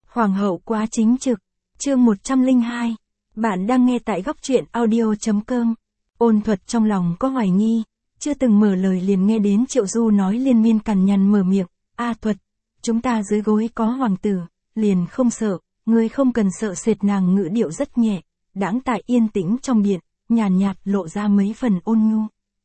Hoàng hậu quá chính trực. Chương 102. Bạn đang nghe tại góc truyện audio.com. Ôn Thuật trong lòng có hoài nghi, chưa từng mở lời liền nghe đến Triệu Du nói liên miên cằn nhằn mở miệng, "A Thuật, chúng ta dưới gối có hoàng tử, liền không sợ, ngươi không cần sợ." Sệt nàng ngữ điệu rất nhẹ, đãng tại yên tĩnh trong điện, nhàn nhạt lộ ra mấy phần ôn nhu.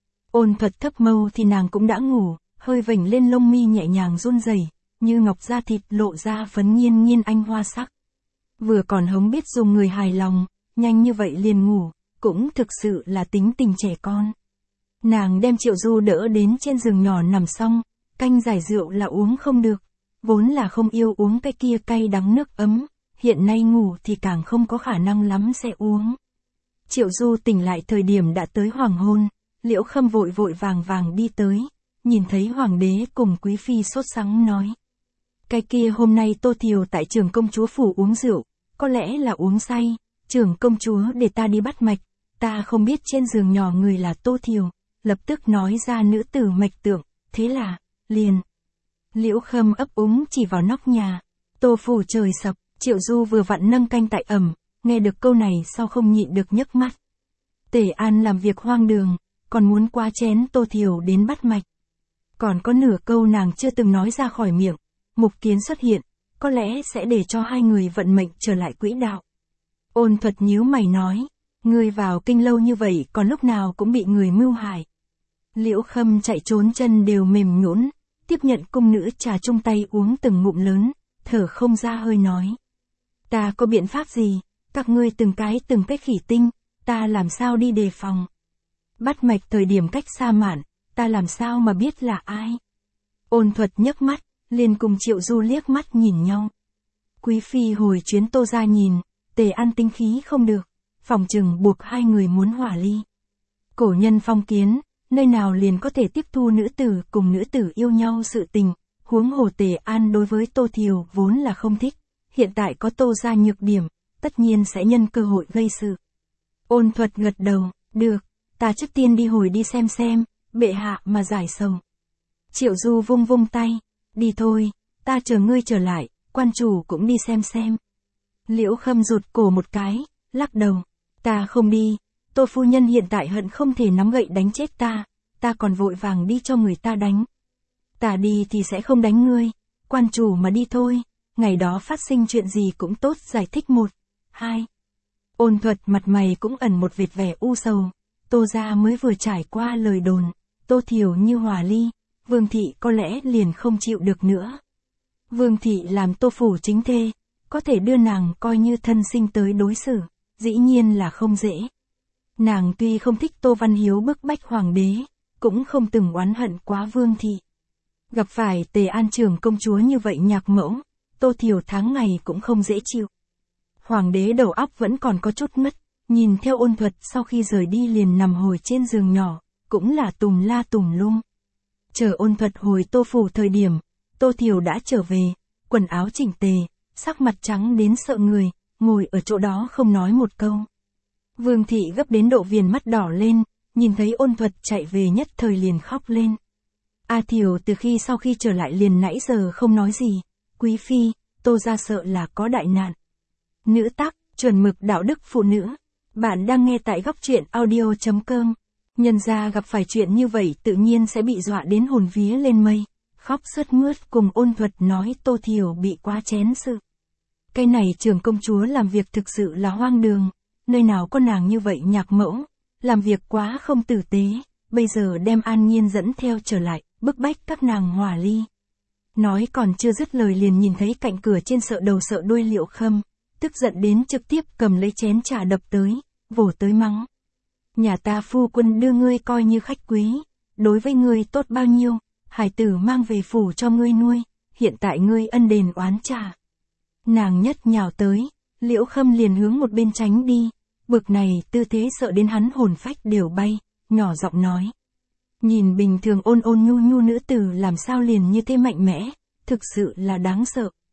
Ôn Thuật thấp mâu thì nàng cũng đã ngủ, hơi vểnh lên lông mi nhẹ nhàng run rẩy, như ngọc da thịt lộ ra phấn nghiên nghiên anh hoa sắc. Vừa còn hống biết dùng người hài lòng, nhanh như vậy liền ngủ, cũng thực sự là tính tình trẻ con. Nàng đem Triệu Du đỡ đến trên giường nhỏ nằm xong, canh giải rượu là uống không được, vốn là không yêu uống cái kia cay đắng nước ấm, hiện nay ngủ thì càng không có khả năng lắm sẽ uống. Triệu Du tỉnh lại thời điểm đã tới hoàng hôn, Liễu Khâm vội vội vàng vàng đi tới, nhìn thấy hoàng đế cùng quý phi sốt sắng nói. Cái kia hôm nay Tô Thiều tại Trưởng công chúa phủ uống rượu, có lẽ là uống say, Trưởng công chúa để ta đi bắt mạch, ta không biết trên giường nhỏ người là Tô Thiều, lập tức nói ra nữ tử mạch tượng, thế là, liền. Liễu Khâm ấp úng chỉ vào nóc nhà, Tô phủ trời sập, Triệu Du vừa vặn nâng canh tại ẩm, nghe được câu này sau không nhịn được nhấc mắt. Tề An làm việc hoang đường, còn muốn qua chén Tô Thiều đến bắt mạch. Còn có nửa câu nàng chưa từng nói ra khỏi miệng, Mục Kiến xuất hiện, có lẽ sẽ để cho hai người vận mệnh trở lại quỹ đạo. Ôn Thuật nhíu mày nói, ngươi vào kinh lâu như vậy còn lúc nào cũng bị người mưu hại. Liễu Khâm chạy trốn chân đều mềm nhũn, tiếp nhận cung nữ trà chung tay uống từng ngụm lớn, thở không ra hơi nói. Ta có biện pháp gì, các ngươi từng cái khỉ tinh, ta làm sao đi đề phòng. Bắt mạch thời điểm cách xa mạn, ta làm sao mà biết là ai. Ôn Thuật nhấc mắt, liền cùng Triệu Du liếc mắt nhìn nhau. Quý phi hồi chuyến Tô ra nhìn, Tề An tinh khí không được, phòng chừng buộc hai người muốn hỏa ly. Cổ nhân phong kiến, nơi nào liền có thể tiếp thu nữ tử cùng nữ tử yêu nhau sự tình, huống hồ Tề An đối với Tô Thiều vốn là không thích, hiện tại có Tô ra nhược điểm, tất nhiên sẽ nhân cơ hội gây sự. Ôn Thuật gật đầu, được, ta trước tiên đi hồi đi xem, bệ hạ mà giải sầu. Triệu Du vung vung tay, đi thôi, ta chờ ngươi trở lại, quan chủ cũng đi xem. Liễu Khâm rụt cổ một cái, lắc đầu, ta không đi, Tô phu nhân hiện tại hận không thể nắm gậy đánh chết ta còn vội vàng đi cho người ta đánh. Ta đi thì sẽ không đánh ngươi, quan chủ mà đi thôi, ngày đó phát sinh chuyện gì cũng tốt giải thích 1, 2. Ôn Thuật mặt mày cũng ẩn một vệt vẻ u sầu, Tô gia mới vừa trải qua lời đồn, Tô Thiều như hòa ly, Vương thị có lẽ liền không chịu được nữa. Vương thị làm Tô phủ chính thê, có thể đưa nàng coi như thân sinh tới đối xử, dĩ nhiên là không dễ. Nàng tuy không thích Tô Văn Hiếu bức bách hoàng đế, cũng không từng oán hận quá Vương thị. Gặp phải Tề An Trưởng công chúa như vậy nhạc mẫu, Tô Thiều tháng ngày cũng không dễ chịu. Hoàng đế đầu óc vẫn còn có chút mất, nhìn theo Ôn Thuật sau khi rời đi liền nằm hồi trên giường nhỏ, cũng là tùm la tùm lum. Chờ Ôn Thuật hồi Tô phủ thời điểm, Tô Thiều đã trở về, quần áo chỉnh tề, sắc mặt trắng đến sợ người, ngồi ở chỗ đó không nói một câu. Vương thị gấp đến độ viền mắt đỏ lên, nhìn thấy Ôn Thuật chạy về nhất thời liền khóc lên. A Thiều từ khi sau khi trở lại liền nãy giờ không nói gì, quý phi, Tô gia sợ là có đại nạn. Nữ tác, chuẩn mực đạo đức phụ nữ. Bạn đang nghe tại góc truyện audio.com. Nhân gia gặp phải chuyện như vậy tự nhiên sẽ bị dọa đến hồn vía lên mây, khóc sướt mướt cùng Ôn Thuật nói Tô Thiều bị quá chén sự. Cái này Trưởng công chúa làm việc thực sự là hoang đường, nơi nào có nàng như vậy nhạc mẫu, làm việc quá không tử tế, bây giờ đem An Nhiên dẫn theo trở lại, bức bách các nàng hòa ly. Nói còn chưa dứt lời liền nhìn thấy cạnh cửa trên sợ đầu sợ đuôi Liễu Khâm, tức giận đến trực tiếp cầm lấy chén trà đập tới, vồ tới mắng. Nhà ta phu quân đưa ngươi coi như khách quý, đối với ngươi tốt bao nhiêu, hải tử mang về phủ cho ngươi nuôi, hiện tại ngươi ân đền oán trả. Nàng nhất nhào tới, Liễu Khâm liền hướng một bên tránh đi, bực này tư thế sợ đến hắn hồn phách đều bay, nhỏ giọng nói. Nhìn bình thường ôn nhu nhu nữ tử làm sao liền như thế mạnh mẽ, thực sự là đáng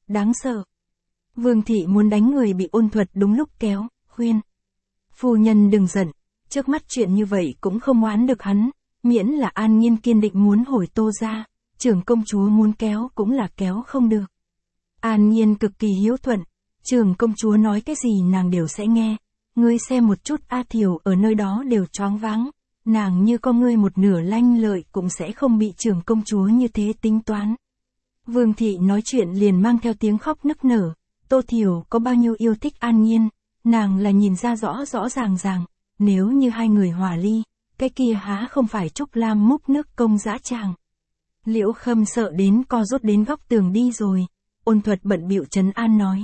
sợ. Vương thị muốn đánh người bị Ôn Thuật đúng lúc kéo, khuyên. Phu nhân đừng giận, trước mắt chuyện như vậy cũng không oán được hắn, miễn là An Nhiên kiên định muốn hồi Tô ra, Trưởng công chúa muốn kéo cũng là kéo không được. An Nhiên cực kỳ hiếu thuận, trưởng công chúa nói cái gì nàng đều sẽ nghe. Ngươi xem một chút A Thiều ở nơi đó đều choáng váng, nàng như con ngươi một nửa lanh lợi cũng sẽ không bị trưởng công chúa như thế tính toán. Vương thị nói chuyện liền mang theo tiếng khóc nức nở, Tô Thiều có bao nhiêu yêu thích An Nhiên, nàng là nhìn ra rõ rõ ràng ràng, nếu như hai người hòa ly, cái kia há không phải Trúc Lam múc nước công dã tràng. Liễu Khâm sợ đến co rút đến góc tường đi rồi, Ôn Thuật bận bịu trấn an nói.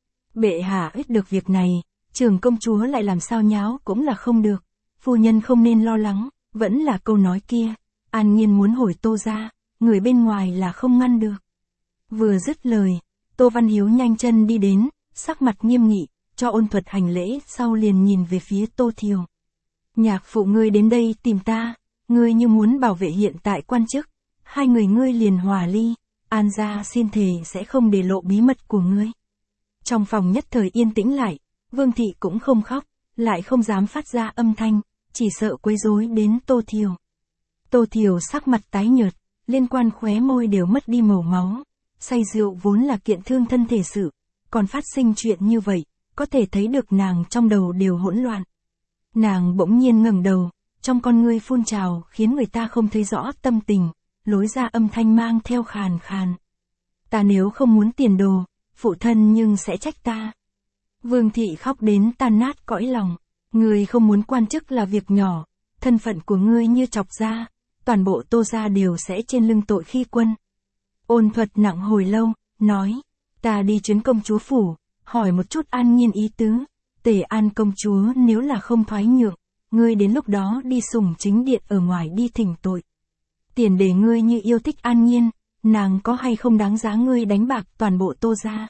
Bệ hạ ít được việc này, trưởng công chúa lại làm sao nháo cũng là không được, phu nhân không nên lo lắng, vẫn là câu nói kia, An Nhiên muốn hồi Tô ra, người bên ngoài là không ngăn được. Vừa dứt lời, Tô Văn Hiếu nhanh chân đi đến, sắc mặt nghiêm nghị, cho Ôn Thuật hành lễ sau liền nhìn về phía Tô Thiều. Nhạc phụ ngươi đến đây tìm ta, ngươi như muốn bảo vệ hiện tại quan chức, hai người ngươi liền hòa ly, An gia xin thề sẽ không để lộ bí mật của ngươi. Trong phòng nhất thời yên tĩnh lại, Vương thị cũng không khóc, lại không dám phát ra âm thanh, chỉ sợ quấy rối đến Tô Thiều. Tô Thiều sắc mặt tái nhợt, liên quan khóe môi đều mất đi màu máu, say rượu vốn là kiện thương thân thể sự, còn phát sinh chuyện như vậy, có thể thấy được nàng trong đầu đều hỗn loạn. Nàng bỗng nhiên ngẩng đầu, trong con ngươi phun trào khiến người ta không thấy rõ tâm tình, lối ra âm thanh mang theo khàn khàn. Ta nếu không muốn tiền đồ, phụ thân nhưng sẽ trách ta. Vương thị khóc đến tan nát cõi lòng, ngươi không muốn quan chức là việc nhỏ, thân phận của ngươi như chọc ra, toàn bộ Tô gia đều sẽ trên lưng tội khi quân. Ôn Thuật nặng hồi lâu, nói, ta đi chuyến công chúa phủ, hỏi một chút An Nhiên ý tứ, Tề An công chúa nếu là không thoái nhượng, ngươi đến lúc đó đi sủng chính điện ở ngoài đi thỉnh tội. Tiền để ngươi như yêu thích An Nhiên, nàng có hay không đáng giá ngươi đánh bạc toàn bộ Tô gia.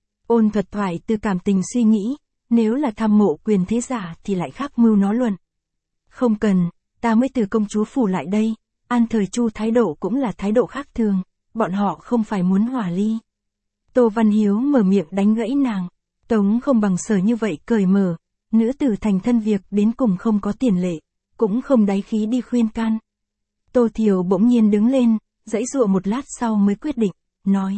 Ôn Thuật thoại từ cảm tình suy nghĩ, nếu là tham mộ quyền thế giả thì lại khác mưu nó luận. Không cần, ta mới từ công chúa phủ lại đây, An Thời Chu thái độ cũng là thái độ khác thường, bọn họ không phải muốn hòa ly. Tô Văn Hiếu mở miệng đánh gãy nàng, Tống không bằng Sở như vậy cởi mở, nữ tử thành thân việc đến cùng không có tiền lệ, cũng không đáy khí đi khuyên can. Tô Thiều bỗng nhiên đứng lên, giãy giụa một lát sau mới quyết định, nói.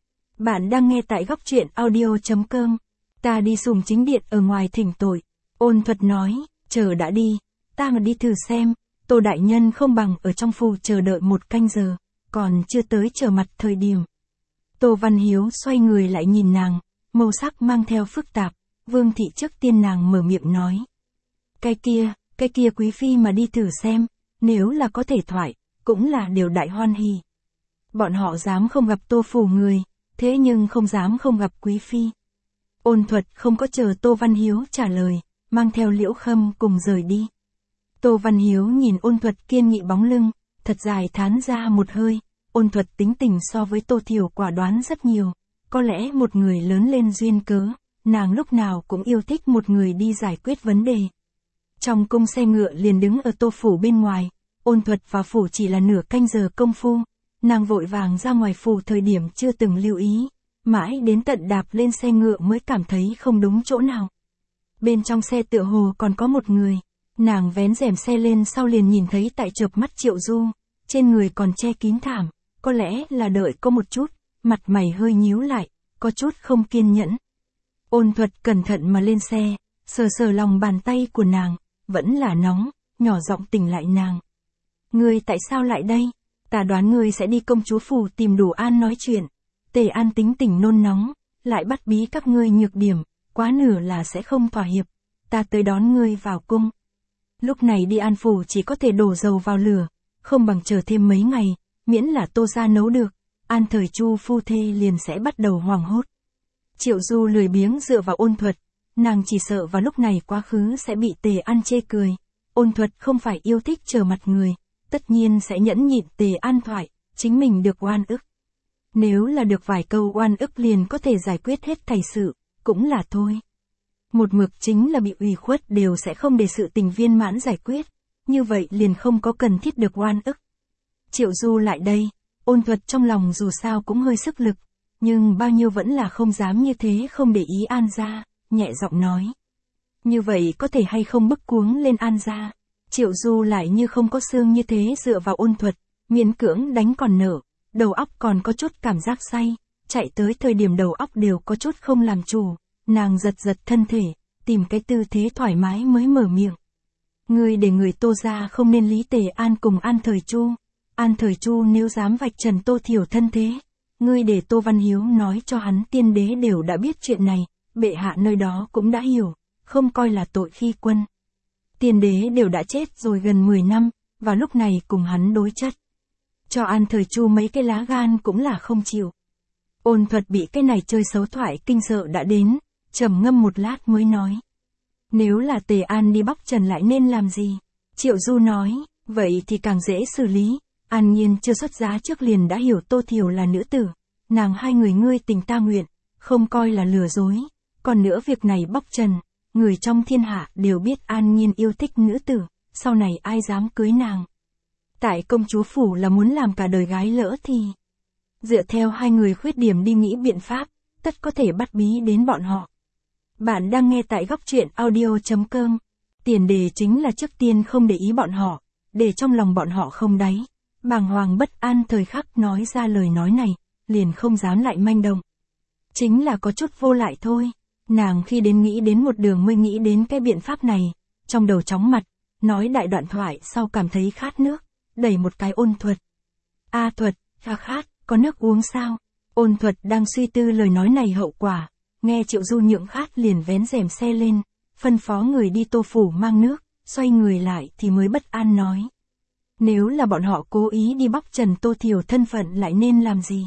Bạn đang nghe tại góc truyện audio.com, ta đi sủng chính điện ở ngoài thỉnh tội. Ôn Thuật nói, chờ đã đi, ta mà đi thử xem, Tô đại nhân không bằng ở trong phủ chờ đợi một canh giờ, còn chưa tới trở mặt thời điểm. Tô Văn Hiếu xoay người lại nhìn nàng, màu sắc mang theo phức tạp, Vương thị trước tiên nàng mở miệng nói. Cái kia quý phi mà đi thử xem, nếu là có thể thoại, cũng là điều đại hoan hỉ. Bọn họ dám không gặp Tô phủ người, thế nhưng không dám không gặp quý phi. Ôn Thuật không có chờ Tô Văn Hiếu trả lời, mang theo Liễu Khâm cùng rời đi. Tô Văn Hiếu nhìn Ôn Thuật kiên nghị bóng lưng, thật dài thán ra một hơi, Ôn Thuật tính tình so với Tô Thiều quả đoán rất nhiều, có lẽ một người lớn lên duyên cớ, nàng lúc nào cũng yêu thích một người đi giải quyết vấn đề. Trong cung xe ngựa liền đứng ở Tô phủ bên ngoài, Ôn Thuật vào phủ chỉ là nửa canh giờ công phu, nàng vội vàng ra ngoài phủ thời điểm chưa từng lưu ý, mãi đến tận đạp lên xe ngựa mới cảm thấy không đúng chỗ nào. Bên trong xe tựa hồ còn có một người, nàng vén rèm xe lên sau liền nhìn thấy tại chợp mắt Triệu Du, trên người còn che kín thảm, có lẽ là đợi có một chút, mặt mày hơi nhíu lại, có chút không kiên nhẫn. Ôn Thuật cẩn thận mà lên xe, sờ sờ lòng bàn tay của nàng, vẫn là nóng, nhỏ giọng tỉnh lại nàng. Ngươi tại sao lại đây? Ta đoán ngươi sẽ đi công chúa phủ tìm Đủ An nói chuyện. Tề An tính tình nôn nóng, lại bắt bí các ngươi nhược điểm, quá nửa là sẽ không thỏa hiệp. Ta tới đón ngươi vào cung. Lúc này đi An phủ chỉ có thể đổ dầu vào lửa, không bằng chờ thêm mấy ngày, miễn là Tô gia nấu được, An Thời Chu phu thê liền sẽ bắt đầu hoảng hốt. Triệu Du lười biếng dựa vào Ôn Thuật, nàng chỉ sợ vào lúc này quá khứ sẽ bị Tề An chê cười. Ôn Thuật không phải yêu thích trở mặt người, tất nhiên sẽ nhẫn nhịn Tề An thoại, chính mình được oan ức. Nếu là được vài câu oan ức liền có thể giải quyết hết thảy sự, cũng là thôi. Một mực chính là bị ủy khuất đều sẽ không để sự tình viên mãn giải quyết, như vậy liền không có cần thiết được oan ức. Triệu Du lại đây, Ôn Thuật trong lòng dù sao cũng hơi sức lực, nhưng bao nhiêu vẫn là không dám như thế không để ý An gia, nhẹ giọng nói. Như vậy có thể hay không bức cuống lên An gia. Triệu Du lại như không có xương như thế dựa vào Ôn Thuật, miễn cưỡng đánh còn nở, đầu óc còn có chút cảm giác say, chạy tới thời điểm đầu óc đều có chút không làm chủ, nàng giật giật thân thể, tìm cái tư thế thoải mái mới mở miệng. Ngươi để người Tô gia không nên Lý Tề An cùng An Thời Chu. An Thời Chu nếu dám vạch trần Tô Thiểu thân thế, ngươi để Tô Văn Hiếu nói cho hắn tiên đế đều đã biết chuyện này, bệ hạ nơi đó cũng đã hiểu, không coi là tội khi quân. Tiên đế đều đã chết rồi gần 10 năm, và lúc này cùng hắn đối chất. Cho An Thời Chu mấy cái lá gan cũng là không chịu. Ôn Thuật bị cái này chơi xấu thoại kinh sợ đã đến, trầm ngâm một lát mới nói. Nếu là Tề An đi bóc trần lại nên làm gì? Triệu Du nói, vậy thì càng dễ xử lý. An Nhiên chưa xuất giá trước liền đã hiểu Tô Thiểu là nữ tử. Nàng hai người ngươi tình ta nguyện, không coi là lừa dối. Còn nữa việc này bóc trần, người trong thiên hạ đều biết An Nhiên yêu thích nữ tử, sau này ai dám cưới nàng. Tại công chúa phủ là muốn làm cả đời gái lỡ thì. Dựa theo hai người khuyết điểm đi nghĩ biện pháp, tất có thể bắt bí đến bọn họ. Bạn đang nghe tại góc truyện audio.com. Tiền đề chính là trước tiên không để ý bọn họ, để trong lòng bọn họ không đáy. Bàng hoàng bất an thời khắc nói ra lời nói này, liền không dám lại manh động. Chính là có chút vô lại thôi. Nàng khi đến nghĩ đến một đường mới nghĩ đến cái biện pháp này, trong đầu chóng mặt, nói đại đoạn thoại sau cảm thấy khát nước, đẩy một cái Ôn Thuật. A Thuật, khát, có nước uống sao? Ôn Thuật đang suy tư lời nói này hậu quả, nghe Triệu Du nhượng khát liền vén rèm xe lên, phân phó người đi Tô phủ mang nước, xoay người lại thì mới bất an nói. Nếu là bọn họ cố ý đi bóc trần Tô Thiểu thân phận lại nên làm gì?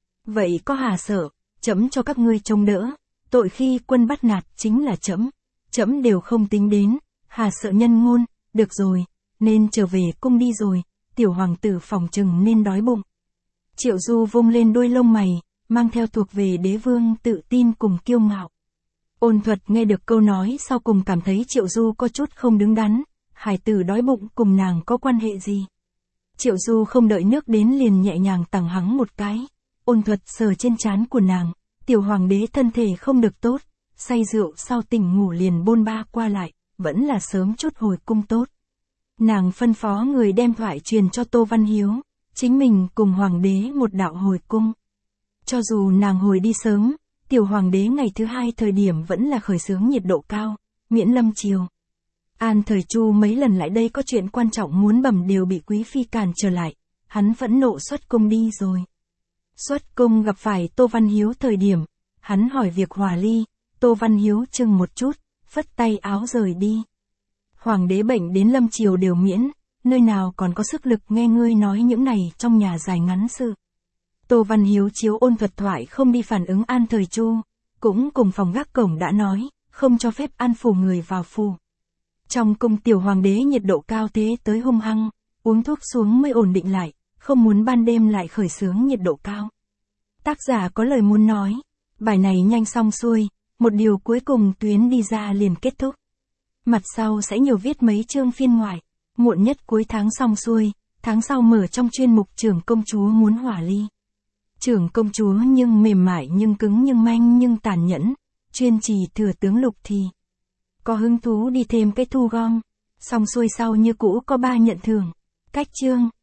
Vậy có hà sợ, trẫm cho các ngươi trông đỡ, tội khi quân bắt nạt chính là trẫm đều không tính đến, hà sợ nhân ngôn, được rồi, nên trở về cung đi rồi, tiểu hoàng tử phòng chừng nên đói bụng. Triệu Du vung lên đôi lông mày, mang theo thuộc về đế vương tự tin cùng kiêu ngạo. Ôn Thuật nghe được câu nói sau cùng cảm thấy Triệu Du có chút không đứng đắn, hải tử đói bụng cùng nàng có quan hệ gì. Triệu Du không đợi nước đến liền nhẹ nhàng tằng hắng một cái. Ôn Thuật sờ trên trán của nàng, tiểu hoàng đế thân thể không được tốt, say rượu sau tỉnh ngủ liền bôn ba qua lại, vẫn là sớm chút hồi cung tốt. Nàng phân phó người đem thoại truyền cho Tô Văn Hiếu, chính mình cùng hoàng đế một đạo hồi cung. Cho dù nàng hồi đi sớm, tiểu hoàng đế ngày thứ hai thời điểm vẫn là khởi xướng nhiệt độ cao, miễn lâm chiều. An Thời Chu mấy lần lại đây có chuyện quan trọng muốn bẩm đều bị quý phi cản trở lại, hắn phẫn nộ xuất cung đi rồi. Xuất cung gặp phải Tô Văn Hiếu thời điểm, hắn hỏi việc hòa ly, Tô Văn Hiếu chừng một chút, phất tay áo rời đi. Hoàng đế bệnh đến lâm chiều đều miễn, nơi nào còn có sức lực nghe ngươi nói những này trong nhà dài ngắn sự. Tô Văn Hiếu chiếu Ôn Thuật thoại không đi phản ứng An Thời Chu, cũng cùng phòng gác cổng đã nói, không cho phép An phủ người vào phủ. Trong cung tiểu hoàng đế nhiệt độ cao thế tới hung hăng, uống thuốc xuống mới ổn định lại, không muốn ban đêm lại khởi xướng nhiệt độ cao. Tác giả có lời muốn nói, bài này nhanh xong xuôi, một điều cuối cùng tuyến đi ra liền kết thúc. Mặt sau sẽ nhiều viết mấy chương phiên ngoại, muộn nhất cuối tháng xong xuôi, tháng sau mở trong chuyên mục trưởng công chúa muốn hỏa ly. Trưởng công chúa nhưng mềm mại nhưng cứng nhưng manh nhưng tàn nhẫn, chuyên trì thừa tướng Lục thì có hứng thú đi thêm cái thu gom, xong xuôi sau như cũ có 3 nhận thưởng. Cách chương